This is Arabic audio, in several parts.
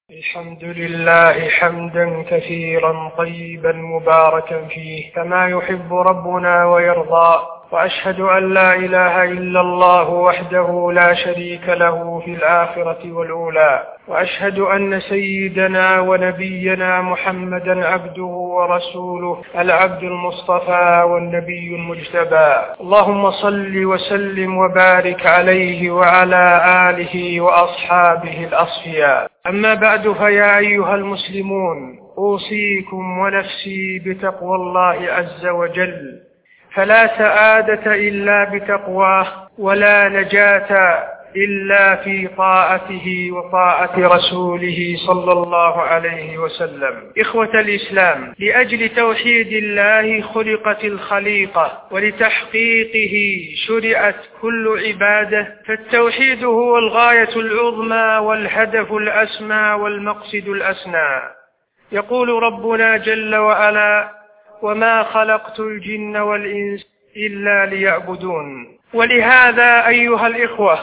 الحمد لله حمدا كثيرا طيبا مباركا فيه كما يحب ربنا ويرضى، وأشهد أن لا إله إلا الله وحده لا شريك له في الآخرة والأولى، وأشهد أن سيدنا ونبينا محمدا عبده ورسوله، العبد المصطفى والنبي المجتبى. اللهم صل وسلم وبارك عليه وعلى آله وأصحابه الأصفياء. أما بعد، فيا أيها المسلمون، أوصيكم ونفسي بتقوى الله عز وجل، فلا سعادة إلا بتقواه، ولا نجاة إلا في طاعته وطاعة رسوله صلى الله عليه وسلم. إخوة الإسلام، لأجل توحيد الله خلقت الخليقة، ولتحقيقه شرعت كل عبادة، فالتوحيد هو الغاية العظمى والهدف الأسمى والمقصد الأسنى. يقول ربنا جل وعلا: وما خلقت الجن والإنس إلا ليعبدون. ولهذا أيها الإخوة،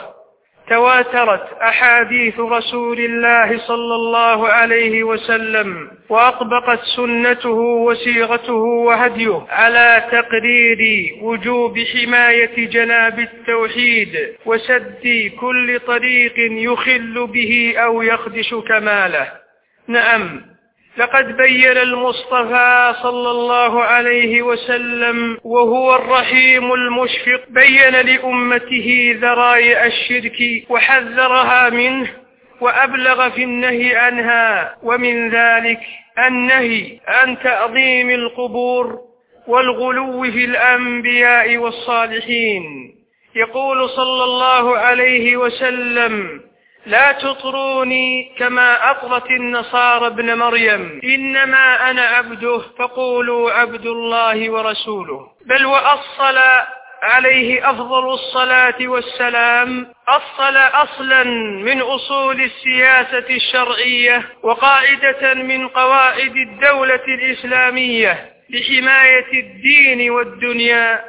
تواترت أحاديث رسول الله صلى الله عليه وسلم، وأطبقت سنته وسيرته وهديه على تقرير وجوب حماية جناب التوحيد وسد كل طريق يخل به أو يخدش كماله. نعم، لقد بين المصطفى صلى الله عليه وسلم وهو الرحيم المشفق، بين لأمته ذرائع الشرك وحذرها منه، وأبلغ في النهي عنها، ومن ذلك النهي عن تعظيم القبور والغلو في الأنبياء والصالحين. يقول صلى الله عليه وسلم: لا تطروني كما أطرت النصارى ابن مريم، إنما أنا عبده فقولوا عبد الله ورسوله. بل وأصل عليه أفضل الصلاة والسلام أصلا من أصول السياسة الشرعية، وقاعدة من قواعد الدولة الإسلامية لحماية الدين والدنيا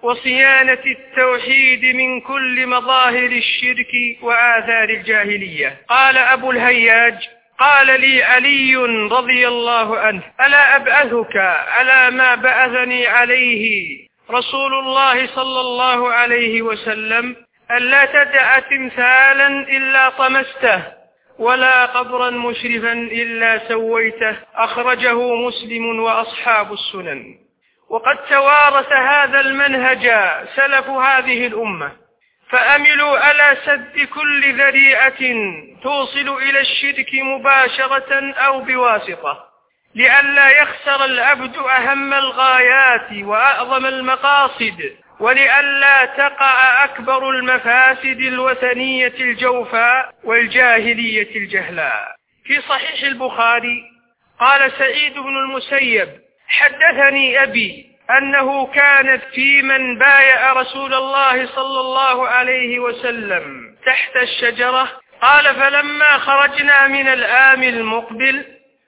وصيانة التوحيد من كل مظاهر الشرك وآثار الجاهلية. قال أبو الهياج: قال لي علي رضي الله عنه: ألا أبعثك على ما بعثني عليه رسول الله صلى الله عليه وسلم؟ ألا تدع تمثالا إلا طمسته، ولا قبرا مشرفا إلا سويته. أخرجه مسلم وأصحاب السنن. وقد توارث هذا المنهج سلف هذه الأمة، فأملوا على سد كل ذريعة توصل إلى الشرك مباشرة أو بواسطة، لئلا يخسر العبد أهم الغايات وأعظم المقاصد، ولئلا تقع أكبر المفاسد الوثنية الجوفاء والجاهلية الجهلاء. في صحيح البخاري قال سعيد بن المسيب: حدثني أبي أنه كانت في من بايع رسول الله صلى الله عليه وسلم تحت الشجرة. قال: فلما خرجنا من العام المقبل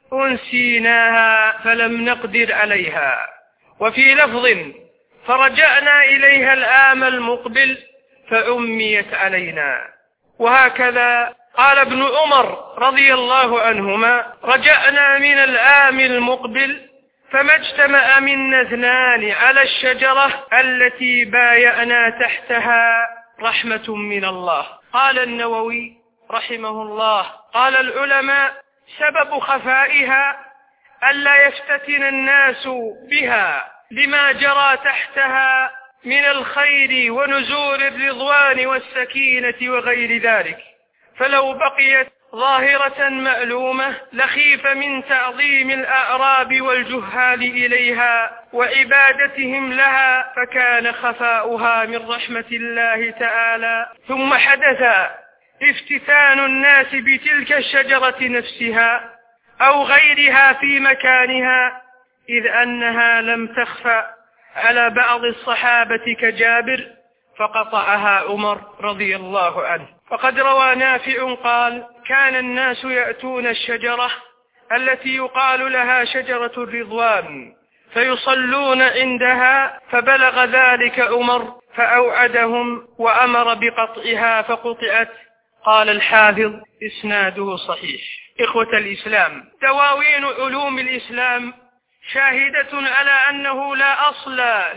أنسيناها فلم نقدر عليها. وفي لفظ: فرجعنا إليها العام المقبل فأميت علينا. وهكذا قال ابن عمر رضي الله عنهما: رجعنا من العام المقبل فما اجتمع منا اثنان على الشجرة التي بايعنا تحتها رحمة من الله. قال النووي رحمه الله: قال العلماء: سبب خفائها ألا يفتتن الناس بها لما جرى تحتها من الخير ونزول الرضوان والسكينة وغير ذلك، فلو بقيت ظاهرة مألومة لخيف من تعظيم الأعراب والجهال إليها وعبادتهم لها، فكان خفاؤها من رحمة الله تعالى. ثم حدث افتتان الناس بتلك الشجرة نفسها أو غيرها في مكانها، إذ أنها لم تخفى على بعض الصحابة كجابر، فقطعها عمر رضي الله عنه. وقد روى نافع قال: كان الناس يأتون الشجرة التي يقال لها شجرة الرضوان فيصلون عندها، فبلغ ذلك عمر فأوعدهم وأمر بقطعها فقطعت. قال الحافظ إسناده صحيح. إخوة الإسلام، دواوين علوم الإسلام شاهدة على أنه لا أصل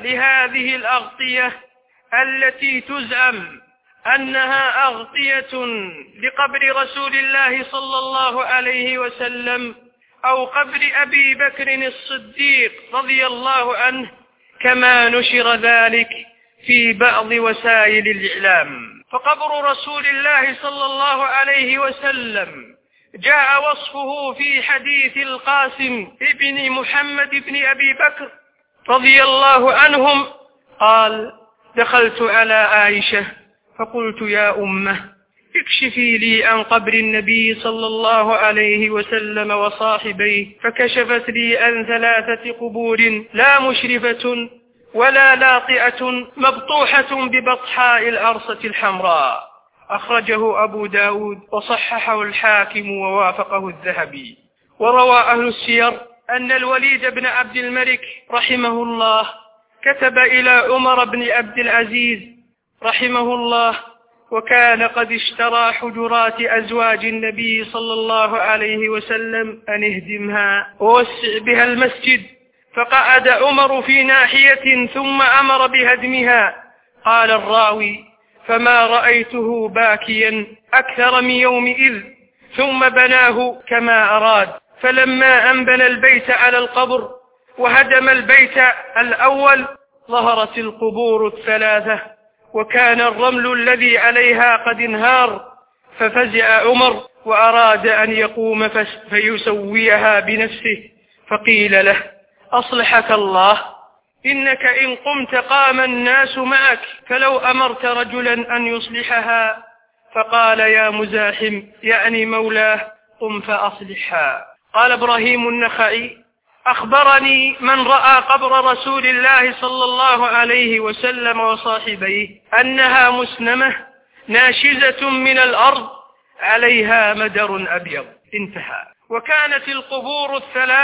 لهذه الأغطية التي تزعم أنها أغطية لقبر رسول الله صلى الله عليه وسلم أو قبر أبي بكر الصديق رضي الله عنه، كما نشر ذلك في بعض وسائل الإعلام. فقبر رسول الله صلى الله عليه وسلم جاء وصفه في حديث القاسم ابن محمد بن أبي بكر رضي الله عنهم قال: دخلت على عائشة فقلت: يا أمه، اكشفي لي عن قبر النبي صلى الله عليه وسلم وصاحبيه، فكشفت لي عن 3 قبور لا مشرفة ولا لاطئة مبطوحة ببطحاء الأرصة الحمراء. أخرجه أبو داود وصححه الحاكم ووافقه الذهبي. وروى أهل السير أن الوليد بن عبد الملك رحمه الله كتب إلى عمر بن عبد العزيز رحمه الله، وكان قد اشترى حجرات أزواج النبي صلى الله عليه وسلم، أن اهدمها ووسع بها المسجد. فقعد عمر في ناحية ثم أمر بهدمها. قال الراوي: فما رأيته باكيا أكثر من يومئذ، ثم بناه كما أراد. فلما أنبن البيت على القبر وهدم البيت الأول ظهرت القبور 3، وكان الرمل الذي عليها قد انهار. ففزع عمر وأراد أن يقوم فيسويها بنفسه، فقيل له: أصلحك الله، إنك إن قمت قام الناس معك، فلو أمرت رجلا أن يصلحها. فقال: يا مزاحم، يعني مولاه، قم فأصلحها. قال إبراهيم النخعي: أخبرني من رأى قبر رسول الله صلى الله عليه وسلم وصاحبيه أنها مسنمة ناشزة من الأرض عليها مدر أبيض. انتهى. وكانت القبور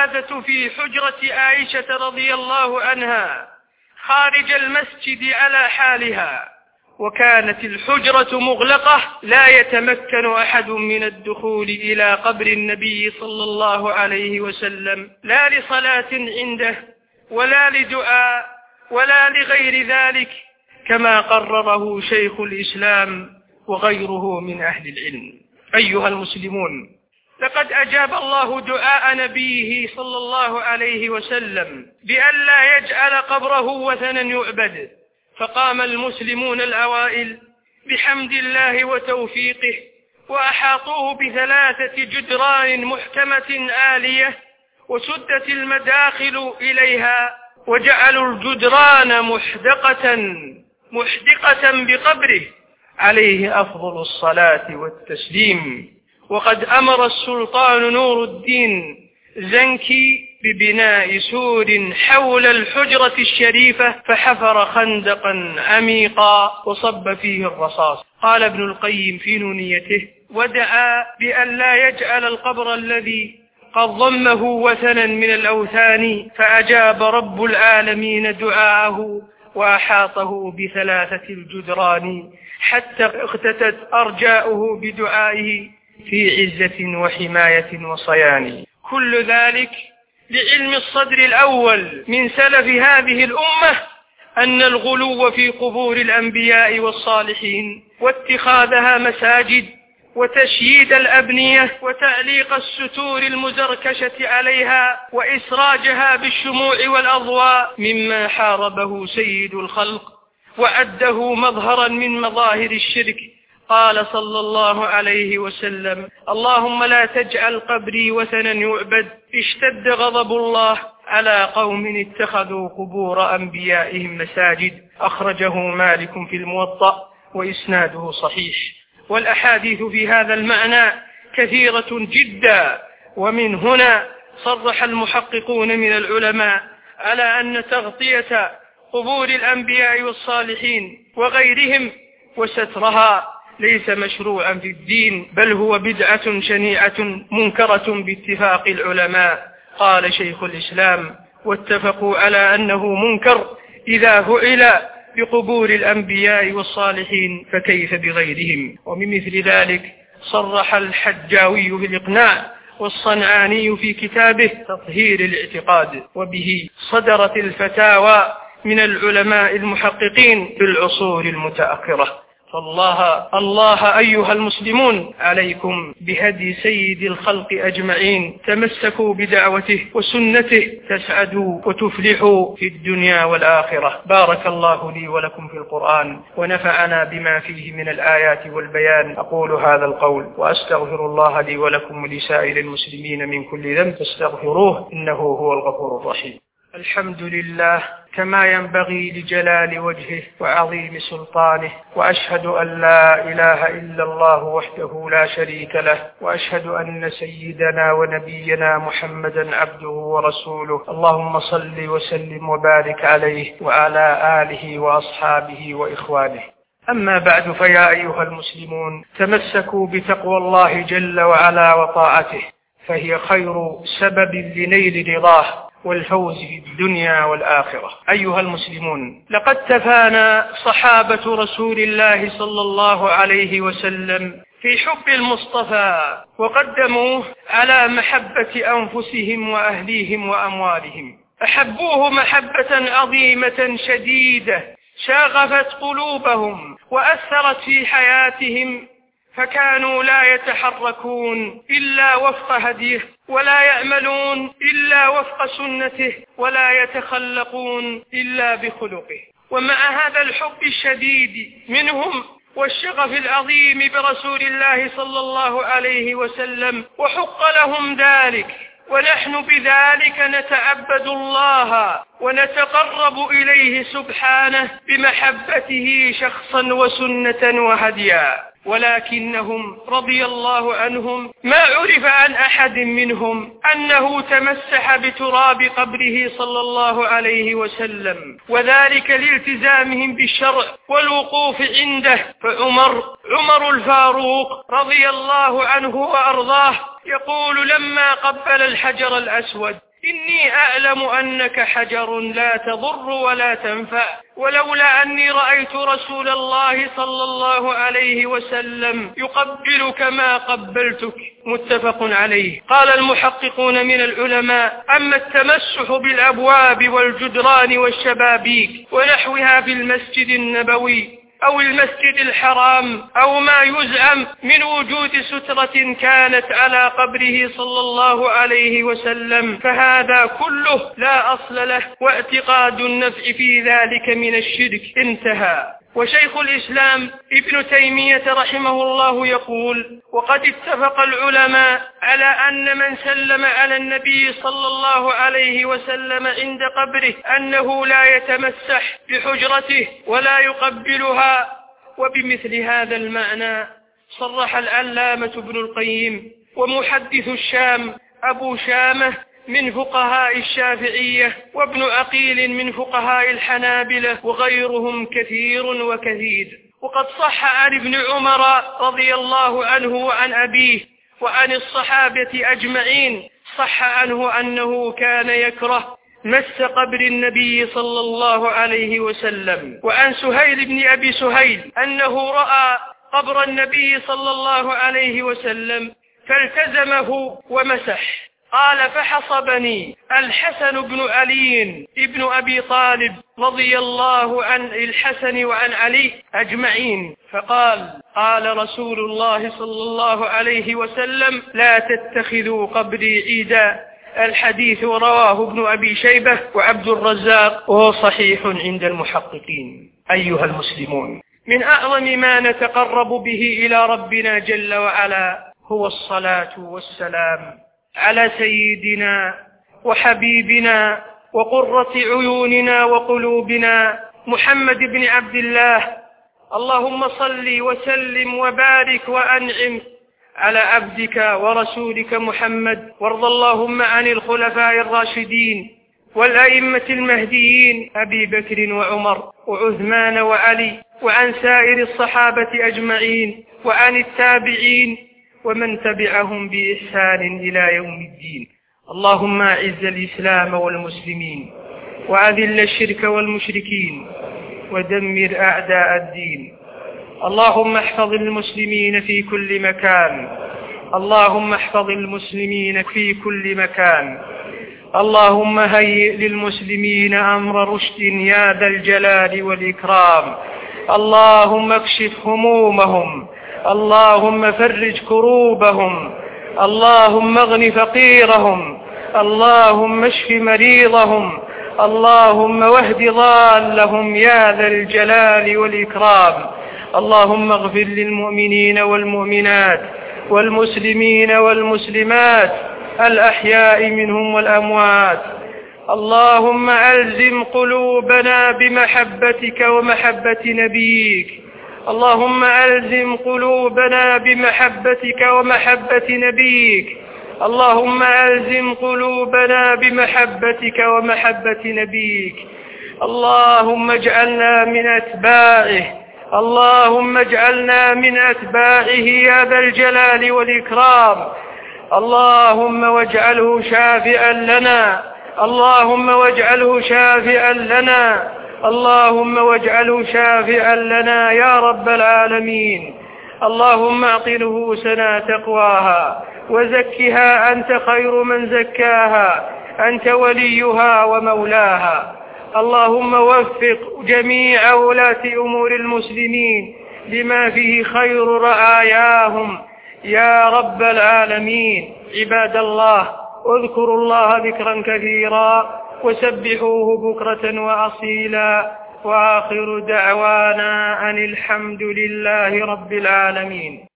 3 في حجرة عائشة رضي الله عنها خارج المسجد على حالها، وكانت الحجرة مغلقة لا يتمكن أحد من الدخول إلى قبر النبي صلى الله عليه وسلم، لا لصلاة عنده ولا لدعاء ولا لغير ذلك، كما قرره شيخ الإسلام وغيره من أهل العلم. أيها المسلمون، لقد أجاب الله دعاء نبيه صلى الله عليه وسلم بأن لا يجعل قبره وثنا يعبد، فقام المسلمون الأوائل بحمد الله وتوفيقه وأحاطوه ب3 جدران محكمة عالية، وسدت المداخل إليها، وجعلوا الجدران محدقة بقبره عليه أفضل الصلاة والتسليم. وقد أمر السلطان نور الدين زنكي ببناء سور حول الحجرة الشريفة، فحفر خندقا عميقا وصب فيه الرصاص. قال ابن القيم في نونيته: ودعا بأن لا يجعل القبر الذي قد ضمه وثنا من الأوثان، فأجاب رب العالمين دعاءه وأحاطه ب3 الجدران، حتى اختتت أرجاؤه بدعائه في عزة وحماية وصيان. كل ذلك لعلم الصدر الأول من سلف هذه الأمة أن الغلو في قبور الأنبياء والصالحين واتخاذها مساجد وتشييد الأبنية وتعليق الستور المزركشة عليها وإسراجها بالشموع والأضواء مما حاربه سيد الخلق وعده مظهرا من مظاهر الشرك. قال صلى الله عليه وسلم: اللهم لا تجعل قبري وثنا يعبد. اشتد غضب الله على قوم اتخذوا قبور أنبيائهم مساجد. أخرجه مالك في الموطأ وإسناده صحيح. والأحاديث في هذا المعنى كثيرة جدا، ومن هنا صرح المحققون من العلماء على أن تغطية قبور الأنبياء والصالحين وغيرهم وسترها ليس مشروعا في الدين، بل هو بدعة شنيعة منكرة باتفاق العلماء. قال شيخ الإسلام: واتفقوا على أنه منكر إذا فعل بقبور الأنبياء والصالحين، فكيف بغيرهم؟ ومن مثل ذلك صرح الحجاوي بالإقناع والصنعاني في كتابه تطهير الاعتقاد، وبه صدرت الفتاوى من العلماء المحققين في العصور المتأخرة. فالله أيها المسلمون عليكم بهدي سيد الخلق أجمعين، تمسكوا بدعوته وسنته تسعدوا وتفلحوا في الدنيا والآخرة. بارك الله لي ولكم في القرآن ونفعنا بما فيه من الآيات والبيان. أقول هذا القول وأستغفر الله لي ولكم ولسائر المسلمين من كل ذنب فاستغفروه إنه هو الغفور الرحيم. الحمد لله كما ينبغي لجلال وجهه وعظيم سلطانه، وأشهد أن لا إله إلا الله وحده لا شريك له، وأشهد أن سيدنا ونبينا محمدا عبده ورسوله. اللهم صل وسلم وبارك عليه وعلى آله وأصحابه وإخوانه. أما بعد، فيا أيها المسلمون تمسكوا بتقوى الله جل وعلا وطاعته، فهي خير سبب لنيل رضاه والفوز في الدنيا والآخرة. أيها المسلمون، لقد تفانى صحابة رسول الله صلى الله عليه وسلم في حب المصطفى، وقدموه على محبة أنفسهم وأهليهم وأموالهم. أحبوه محبة عظيمة شديدة شاغفت قلوبهم وأثرت في حياتهم، فكانوا لا يتحركون إلا وفق هديه، ولا يعملون إلا وفق سنته، ولا يتخلقون إلا بخلقه. ومع هذا الحب الشديد منهم والشغف العظيم برسول الله صلى الله عليه وسلم، وحق لهم ذلك، ونحن بذلك نتعبد الله ونتقرب إليه سبحانه بمحبته شخصا وسنة وهديا. ولكنهم رضي الله عنهم ما عرف عن أحد منهم أنه تمسح بتراب قبره صلى الله عليه وسلم، وذلك لالتزامهم بالشرع والوقوف عنده. فعمر الفاروق رضي الله عنه وأرضاه يقول لما قبل الحجر الأسود: إني أعلم أنك حجر لا تضر ولا تنفع، ولولا أني رأيت رسول الله صلى الله عليه وسلم يقبلك ما قبلتك. متفق عليه. قال المحققون من العلماء: أما التمسح بالأبواب والجدران والشبابيك ونحوها في المسجد النبوي أو المسجد الحرام، أو ما يزعم من وجود سترة كانت على قبره صلى الله عليه وسلم، فهذا كله لا أصل له، واعتقاد النفع في ذلك من الشرك. انتهى. وشيخ الإسلام ابن تيمية رحمه الله يقول: وقد اتفق العلماء على أن من سلم على النبي صلى الله عليه وسلم عند قبره أنه لا يتمسح بحجرته ولا يقبلها. وبمثل هذا المعنى صرح العلامة ابن القيم ومحدث الشام أبو شامة من فقهاء الشافعية، وابن عقيل من فقهاء الحنابلة، وغيرهم كثير وكثير. وقد صح عن ابن عمر رضي الله عنه وعن أبيه وعن الصحابة أجمعين، صح عنه أنه كان يكره مس قبر النبي صلى الله عليه وسلم. وعن سهيل بن أبي سهيل أنه رأى قبر النبي صلى الله عليه وسلم فالتزمه ومسح. قال: فحصبني الحسن بن علي ابن أبي طالب رضي الله عن الحسن وعن علي أجمعين، فقال: قال رسول الله صلى الله عليه وسلم: لا تتخذوا قبري عيدا. الحديث رواه ابن أبي شيبة وعبد الرزاق، وهو صحيح عند المحققين. أيها المسلمون، من أعظم ما نتقرب به إلى ربنا جل وعلا هو الصلاة والسلام على سيدنا وحبيبنا وقرة عيوننا وقلوبنا محمد بن عبد الله. اللهم صل وسلم وبارك وأنعم على عبدك ورسولك محمد، وارض اللهم عن الخلفاء الراشدين والأئمة المهديين أبي بكر وعمر وعثمان وعلي، وعن سائر الصحابة أجمعين، وعن التابعين ومن تبعهم بإحسان إلى يوم الدين. اللهم أعز الإسلام والمسلمين، وأذل الشرك والمشركين، ودمر أعداء الدين، اللهم احفظ المسلمين في كل مكان، اللهم احفظ المسلمين في كل مكان. اللهم هيئ للمسلمين أمر رشد يا ذا الجلال والإكرام. اللهم اكشف همومهم، اللهم فرج كروبهم، اللهم اغن فقيرهم، اللهم اشف مريضهم، اللهم واهد ضالهم يا ذا الجلال والإكرام. اللهم اغفر للمؤمنين والمؤمنات والمسلمين والمسلمات الأحياء منهم والأموات. اللهم ألزم قلوبنا بمحبتك ومحبة نبيك، اللهم ألزم قلوبنا بمحبتك ومحبة نبيك، اللهم ألزم قلوبنا بمحبتك ومحبة نبيك. اللهم اجعلنا من أتباعه، اللهم اجعلنا من أتباعه يا ذا الجلال والإكرام. اللهم واجعله شافعا لنا، اللهم واجعله شافعا لنا، اللهم واجعله شافعا لنا يا رب العالمين. اللهم اعط نفوسنا تقواها وزكها أنت خير من زكاها، أنت وليها ومولاها. اللهم وفق جميع ولاة أمور المسلمين لما فيه خير رعاياهم يا رب العالمين. عباد الله، اذكروا الله ذكرا كثيرا وسبحوه بكرة وأصيلا، وآخر دعوانا أن الحمد لله رب العالمين.